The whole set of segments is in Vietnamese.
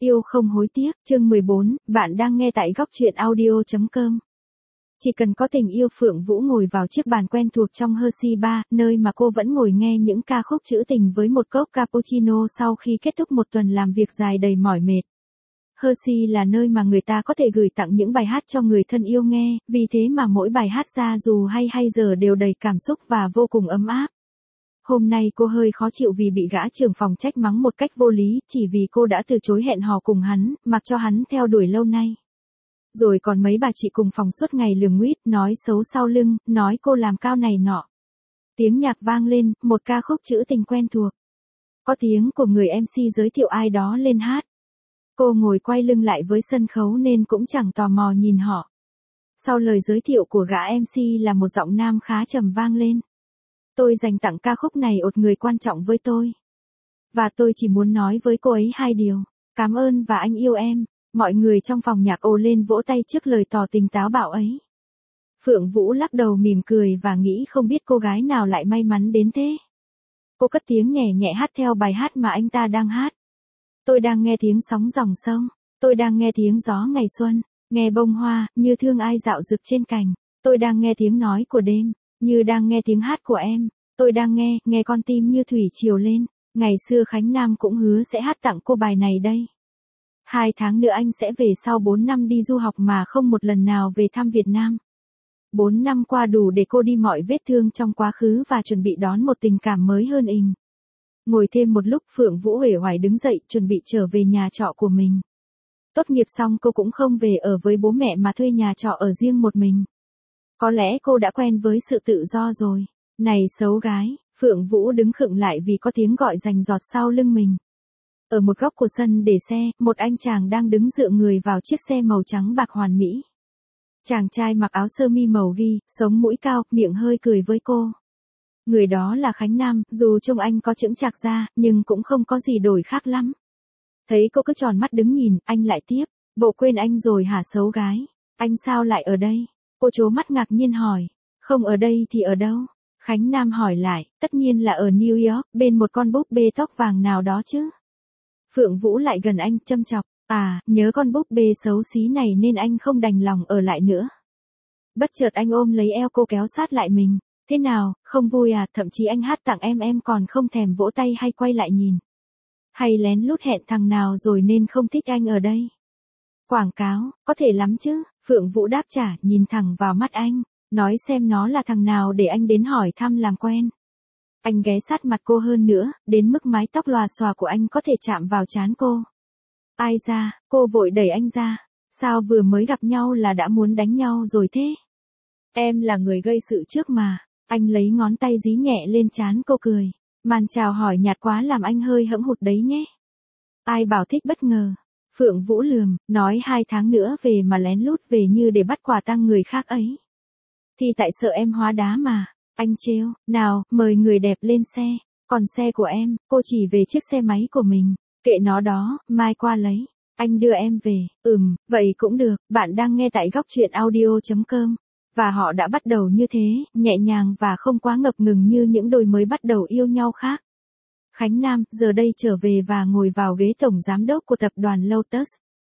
Yêu không hối tiếc, chương 14, bạn đang nghe tại góc truyện audio.com. Chỉ cần có tình yêu, Phượng Vũ ngồi vào chiếc bàn quen thuộc trong Hershey Bar, nơi mà cô vẫn ngồi nghe những ca khúc trữ tình với một cốc cappuccino sau khi kết thúc một tuần làm việc dài đầy mỏi mệt. Hershey là nơi mà người ta có thể gửi tặng những bài hát cho người thân yêu nghe, vì thế mà mỗi bài hát ra dù hay giờ đều đầy cảm xúc và vô cùng ấm áp. Hôm nay cô hơi khó chịu vì bị gã trưởng phòng trách mắng một cách vô lý, chỉ vì cô đã từ chối hẹn hò cùng hắn, mặc cho hắn theo đuổi lâu nay. Rồi còn mấy bà chị cùng phòng suốt ngày lườm nguýt, nói xấu sau lưng, nói cô làm cao này nọ. Tiếng nhạc vang lên, một ca khúc trữ tình quen thuộc. Có tiếng của người MC giới thiệu ai đó lên hát. Cô ngồi quay lưng lại với sân khấu nên cũng chẳng tò mò nhìn họ. Sau lời giới thiệu của gã MC là một giọng nam khá trầm vang lên. Tôi dành tặng ca khúc này một người quan trọng với tôi. Và tôi chỉ muốn nói với cô ấy hai điều. Cảm ơn và anh yêu em. Mọi người trong phòng nhạc ồ lên vỗ tay trước lời tỏ tình táo bạo ấy. Phượng Vũ lắc đầu mỉm cười và nghĩ không biết cô gái nào lại may mắn đến thế. Cô cất tiếng nhẹ nhẹ hát theo bài hát mà anh ta đang hát. Tôi đang nghe tiếng sóng dòng sông. Tôi đang nghe tiếng gió ngày xuân. Nghe bông hoa, như thương ai dạo rực trên cành. Tôi đang nghe tiếng nói của đêm. Như đang nghe tiếng hát của em, tôi đang nghe con tim như thủy triều lên. Ngày xưa Khánh Nam cũng hứa sẽ hát tặng cô bài này đây. 2 tháng nữa anh sẽ về sau 4 năm đi du học mà không một lần nào về thăm Việt Nam. 4 năm qua đủ để cô đi mọi vết thương trong quá khứ và chuẩn bị đón một tình cảm mới hơn ình. Ngồi thêm một lúc, Phượng Vũ uể oải đứng dậy chuẩn bị trở về nhà trọ của mình. Tốt nghiệp xong cô cũng không về ở với bố mẹ mà thuê nhà trọ ở riêng một mình. Có lẽ cô đã quen với sự tự do rồi. Này xấu gái, Phượng Vũ đứng khựng lại vì có tiếng gọi rành rọt sau lưng mình. Ở một góc của sân để xe, một anh chàng đang đứng dựa người vào chiếc xe màu trắng bạc hoàn mỹ. Chàng trai mặc áo sơ mi màu ghi, sống mũi cao, miệng hơi cười với cô. Người đó là Khánh Nam, dù trông anh có chững chạc ra, nhưng cũng không có gì đổi khác lắm. Thấy cô cứ tròn mắt đứng nhìn, anh lại tiếp. Bộ quên anh rồi hả xấu gái? Anh sao lại ở đây? Cô trố mắt ngạc nhiên hỏi. Không ở đây thì ở đâu? Khánh Nam hỏi lại, tất nhiên là ở New York, bên một con búp bê tóc vàng nào đó chứ. Phượng Vũ lại gần anh, châm chọc. À, nhớ con búp bê xấu xí này nên anh không đành lòng ở lại nữa. Bất chợt anh ôm lấy eo cô kéo sát lại mình. Thế nào, không vui à? Thậm chí anh hát tặng em còn không thèm vỗ tay hay quay lại nhìn. Hay lén lút hẹn thằng nào rồi nên không thích anh ở đây? Quảng cáo, có thể lắm chứ. Phượng Vũ đáp trả, nhìn thẳng vào mắt anh. Nói xem nó là thằng nào để anh đến hỏi thăm làm quen. Anh ghé sát mặt cô hơn nữa, đến mức mái tóc lòa xòa của anh có thể chạm vào trán cô. Ai ra, cô vội đẩy anh ra. Sao vừa mới gặp nhau là đã muốn đánh nhau rồi thế? Em là người gây sự trước mà. Anh lấy ngón tay dí nhẹ lên trán cô cười. Màn chào hỏi nhạt quá làm anh hơi hẫng hụt đấy nhé. Ai bảo thích bất ngờ. Phượng Vũ lườm, nói 2 tháng nữa về mà lén lút về như để bắt quả tang người khác ấy. Thì tại sợ em hóa đá mà. Anh trêu, nào, mời người đẹp lên xe. Còn xe của em, cô chỉ về chiếc xe máy của mình. Kệ nó đó, mai qua lấy. Anh đưa em về. Vậy cũng được. Bạn đang nghe tại góc truyện audio.com. Và họ đã bắt đầu như thế, nhẹ nhàng và không quá ngập ngừng như những đôi mới bắt đầu yêu nhau khác. Khánh Nam, giờ đây trở về và ngồi vào ghế tổng giám đốc của tập đoàn Lotus.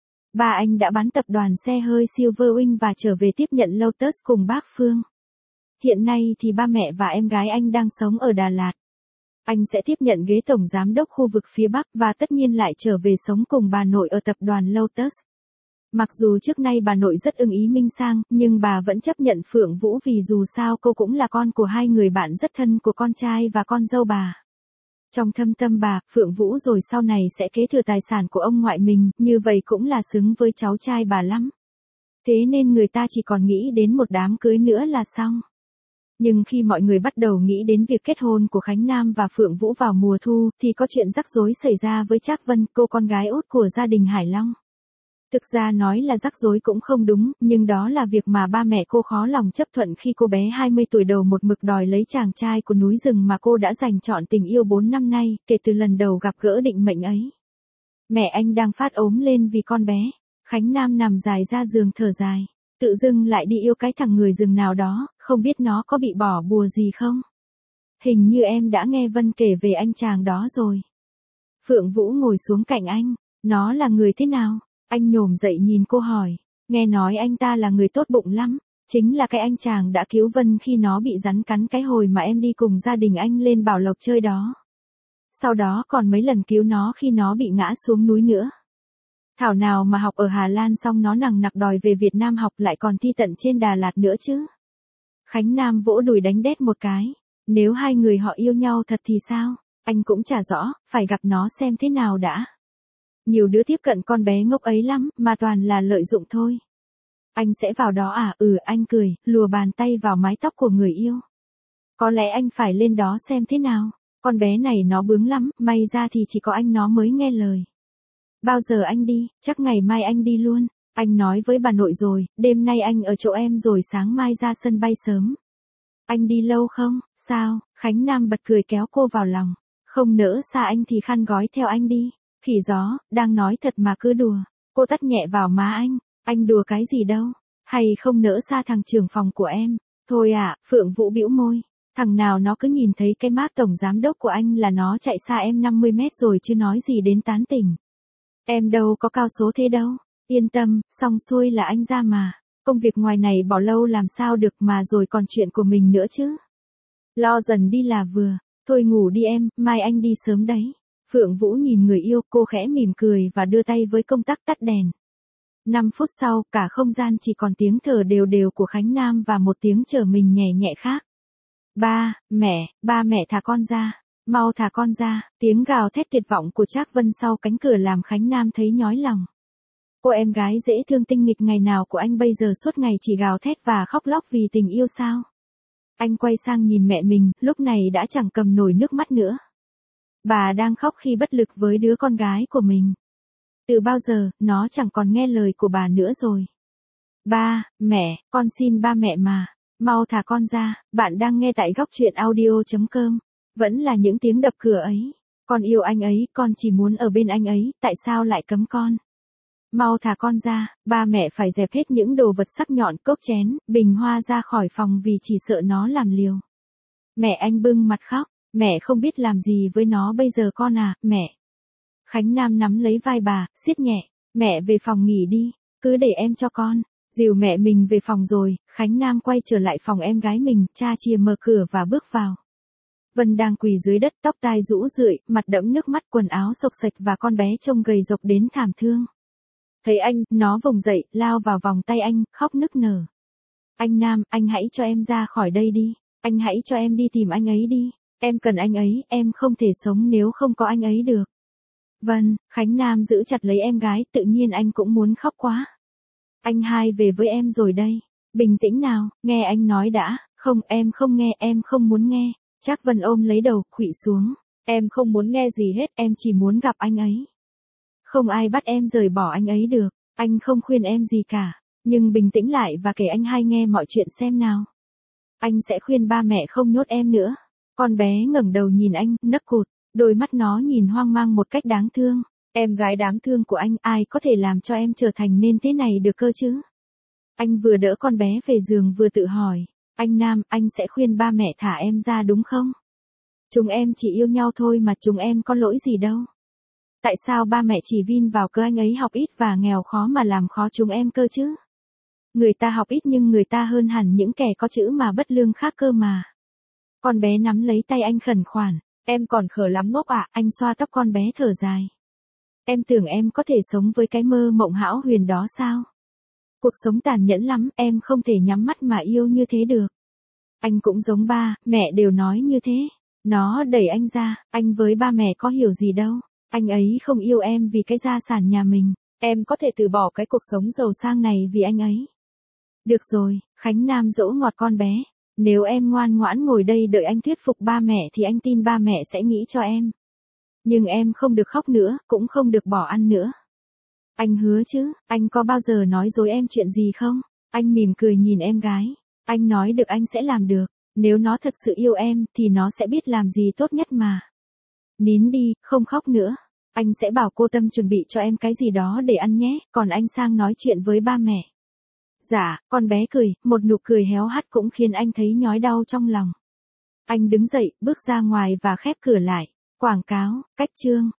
Ba anh đã bán tập đoàn xe hơi Silverwing và trở về tiếp nhận Lotus cùng bác Phương. Hiện nay thì ba mẹ và em gái anh đang sống ở Đà Lạt. Anh sẽ tiếp nhận ghế tổng giám đốc khu vực phía Bắc và tất nhiên lại trở về sống cùng bà nội ở tập đoàn Lotus. Mặc dù trước nay bà nội rất ưng ý Minh Sang, nhưng bà vẫn chấp nhận Phượng Vũ vì dù sao cô cũng là con của hai người bạn rất thân của con trai và con dâu bà. Trong thâm tâm bà, Phượng Vũ rồi sau này sẽ kế thừa tài sản của ông ngoại mình, như vậy cũng là xứng với cháu trai bà lắm. Thế nên người ta chỉ còn nghĩ đến một đám cưới nữa là xong. Nhưng khi mọi người bắt đầu nghĩ đến việc kết hôn của Khánh Nam và Phượng Vũ vào mùa thu, thì có chuyện rắc rối xảy ra với Trác Vân, cô con gái út của gia đình Hải Long. Thực ra nói là rắc rối cũng không đúng, nhưng đó là việc mà ba mẹ cô khó lòng chấp thuận khi cô bé 20 tuổi đầu một mực đòi lấy chàng trai của núi rừng mà cô đã dành trọn tình yêu 4 năm nay, kể từ lần đầu gặp gỡ định mệnh ấy. Mẹ anh đang phát ốm lên vì con bé. Khánh Nam nằm dài ra giường thở dài. Tự dưng lại đi yêu cái thằng người rừng nào đó, không biết nó có bị bỏ bùa gì không? Hình như em đã nghe Vân kể về anh chàng đó rồi. Phượng Vũ ngồi xuống cạnh anh. Nó là người thế nào? Anh nhổm dậy nhìn cô hỏi. Nghe nói anh ta là người tốt bụng lắm. Chính là cái anh chàng đã cứu Vân khi nó bị rắn cắn cái hồi mà em đi cùng gia đình anh lên Bảo Lộc chơi đó. Sau đó còn mấy lần cứu nó khi nó bị ngã xuống núi nữa. Thảo nào mà học ở Hà Lan xong nó nằng nặc đòi về Việt Nam học lại còn thi tận trên Đà Lạt nữa chứ. Khánh Nam vỗ đùi đánh đét một cái. Nếu hai người họ yêu nhau thật thì sao? Anh cũng chả rõ, phải gặp nó xem thế nào đã. Nhiều đứa tiếp cận con bé ngốc ấy lắm, mà toàn là lợi dụng thôi. Anh sẽ vào đó à? Anh cười, lùa bàn tay vào mái tóc của người yêu. Có lẽ anh phải lên đó xem thế nào. Con bé này nó bướng lắm, may ra thì chỉ có anh nó mới nghe lời. Bao giờ anh đi? Chắc ngày mai anh đi luôn. Anh nói với bà nội rồi, đêm nay anh ở chỗ em rồi sáng mai ra sân bay sớm. Anh đi lâu không? Sao? Khánh Nam bật cười kéo cô vào lòng. Không nỡ xa anh thì khăn gói theo anh đi. Khỉ gió, đang nói thật mà cứ đùa. Cô tắt nhẹ vào má anh đùa cái gì đâu. Hay không nỡ xa thằng trưởng phòng của em. Thôi à, Phượng Vũ bĩu môi. Thằng nào nó cứ nhìn thấy cái mác tổng giám đốc của anh là nó chạy xa em 50 mét rồi chứ nói gì đến tán tỉnh. Em đâu có cao số thế đâu. Yên tâm, xong xuôi là anh ra mà. Công việc ngoài này bỏ lâu làm sao được mà rồi còn chuyện của mình nữa chứ. Lo dần đi là vừa. Thôi ngủ đi em, mai anh đi sớm đấy. Phượng Vũ nhìn người yêu, cô khẽ mỉm cười và đưa tay với công tắc tắt đèn. 5 phút sau, cả không gian chỉ còn tiếng thở đều đều của Khánh Nam và một tiếng trở mình nhẹ nhẹ khác. Ba mẹ thả con ra. Mau thả con ra. Tiếng gào thét tuyệt vọng của Trác Vân sau cánh cửa làm Khánh Nam thấy nhói lòng. Cô em gái dễ thương tinh nghịch ngày nào của anh bây giờ suốt ngày chỉ gào thét và khóc lóc vì tình yêu sao? Anh quay sang nhìn mẹ mình, lúc này đã chẳng cầm nổi nước mắt nữa. Bà đang khóc khi bất lực với đứa con gái của mình. Từ bao giờ, nó chẳng còn nghe lời của bà nữa rồi. Ba, mẹ, con xin ba mẹ mà. Mau thả con ra, bạn đang nghe tại góc truyện audio.com. Vẫn là những tiếng đập cửa ấy. Con yêu anh ấy, con chỉ muốn ở bên anh ấy, tại sao lại cấm con? Mau thả con ra, ba mẹ phải dẹp hết những đồ vật sắc nhọn, cốc chén, bình hoa ra khỏi phòng vì chỉ sợ nó làm liều. Mẹ anh bưng mặt khóc, mẹ không biết làm gì với nó bây giờ con à, mẹ. Khánh Nam nắm lấy vai bà, siết nhẹ, mẹ về phòng nghỉ đi, cứ để em cho con. Dìu mẹ mình về phòng rồi, Khánh Nam quay trở lại phòng em gái mình, cha chìa mở cửa và bước vào. Vân đang quỳ dưới đất, tóc tai rũ rượi, mặt đẫm nước mắt, quần áo xộc xệch và con bé trông gầy rộc đến thảm thương. Thấy anh, nó vùng dậy, lao vào vòng tay anh, khóc nức nở. Anh Nam, anh hãy cho em ra khỏi đây đi. Anh hãy cho em đi tìm anh ấy đi. Em cần anh ấy, em không thể sống nếu không có anh ấy được. Vân, Khánh Nam giữ chặt lấy em gái, tự nhiên anh cũng muốn khóc quá. Anh hai về với em rồi đây. Bình tĩnh nào, nghe anh nói đã. Không, em không nghe, em không muốn nghe. Trác Vân ôm lấy đầu, khuỵu xuống. Em không muốn nghe gì hết, em chỉ muốn gặp anh ấy. Không ai bắt em rời bỏ anh ấy được. Anh không khuyên em gì cả. Nhưng bình tĩnh lại và kể anh hai nghe mọi chuyện xem nào. Anh sẽ khuyên ba mẹ không nhốt em nữa. Con bé ngẩng đầu nhìn anh, nấc cụt. Đôi mắt nó nhìn hoang mang một cách đáng thương. Em gái đáng thương của anh, ai có thể làm cho em trở thành nên thế này được cơ chứ? Anh vừa đỡ con bé về giường vừa tự hỏi. Anh Nam, anh sẽ khuyên ba mẹ thả em ra đúng không? Chúng em chỉ yêu nhau thôi mà chúng em có lỗi gì đâu. Tại sao ba mẹ chỉ vin vào cơ anh ấy học ít và nghèo khó mà làm khó chúng em cơ chứ? Người ta học ít nhưng người ta hơn hẳn những kẻ có chữ mà bất lương khác cơ mà. Con bé nắm lấy tay anh khẩn khoản. Em còn khờ lắm ngốc ạ, anh xoa tóc con bé thở dài. Em tưởng em có thể sống với cái mơ mộng hão huyền đó sao? Cuộc sống tàn nhẫn lắm, em không thể nhắm mắt mà yêu như thế được. Anh cũng giống ba, mẹ đều nói như thế. Nó đẩy anh ra, anh với ba mẹ có hiểu gì đâu. Anh ấy không yêu em vì cái gia sản nhà mình. Em có thể từ bỏ cái cuộc sống giàu sang này vì anh ấy. Được rồi, Khánh Nam dỗ ngọt con bé. Nếu em ngoan ngoãn ngồi đây đợi anh thuyết phục ba mẹ thì anh tin ba mẹ sẽ nghĩ cho em. Nhưng em không được khóc nữa, cũng không được bỏ ăn nữa. Anh hứa chứ, anh có bao giờ nói dối em chuyện gì không? Anh mỉm cười nhìn em gái. Anh nói được anh sẽ làm được. Nếu nó thật sự yêu em thì nó sẽ biết làm gì tốt nhất mà. Nín đi, không khóc nữa. Anh sẽ bảo cô Tâm chuẩn bị cho em cái gì đó để ăn nhé, còn anh sang nói chuyện với ba mẹ. Dạ, con bé cười, một nụ cười héo hắt cũng khiến anh thấy nhói đau trong lòng. Anh đứng dậy, bước ra ngoài và khép cửa lại. Quảng cáo, cách chương.